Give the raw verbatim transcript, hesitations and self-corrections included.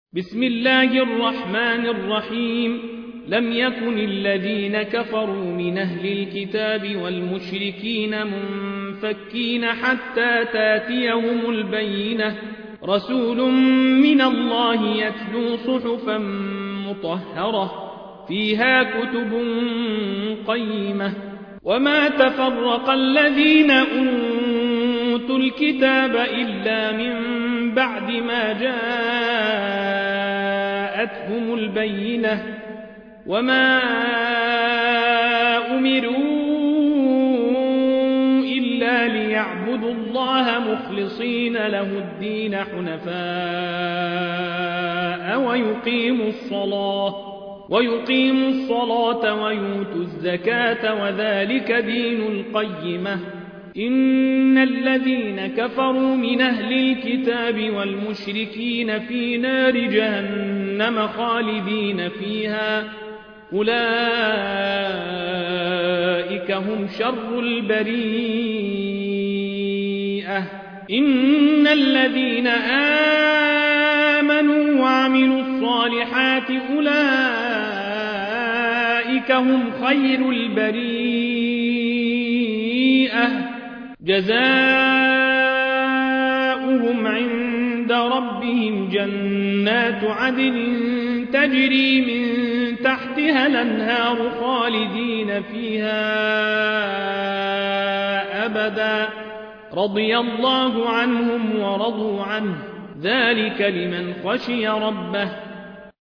بسم الله الرحمن الرحيم لم يكن الذين كفروا من أهل الكتاب والمشركين منفكين حتى تاتيهم البينة رسول من الله يتلو صحفا مطهرة فيها كتب قيمة وما تفرق الذين أوتوا الكتاب إلا من بعد ما جاءتهم البينة وما أمروا إلا ليعبدوا الله مخلصين له الدين حنفاء ويقيموا الصلاة ويقيموا الصلاة ويؤتوا الزكاة وذلك دين القيمة إن الذين كفروا من أهل الكتاب والمشركين في نار جهنم خالدين فيها أولئك هم شر البريئة إن الذين آمنوا وعملوا الصالحات أولئك هم خير البريئة جزاؤهم عند ربهم جنات عدن تجري من تحتها الأنهار خالدين فيها أبدا رضي الله عنهم ورضوا عنه ذلك لمن خشي ربه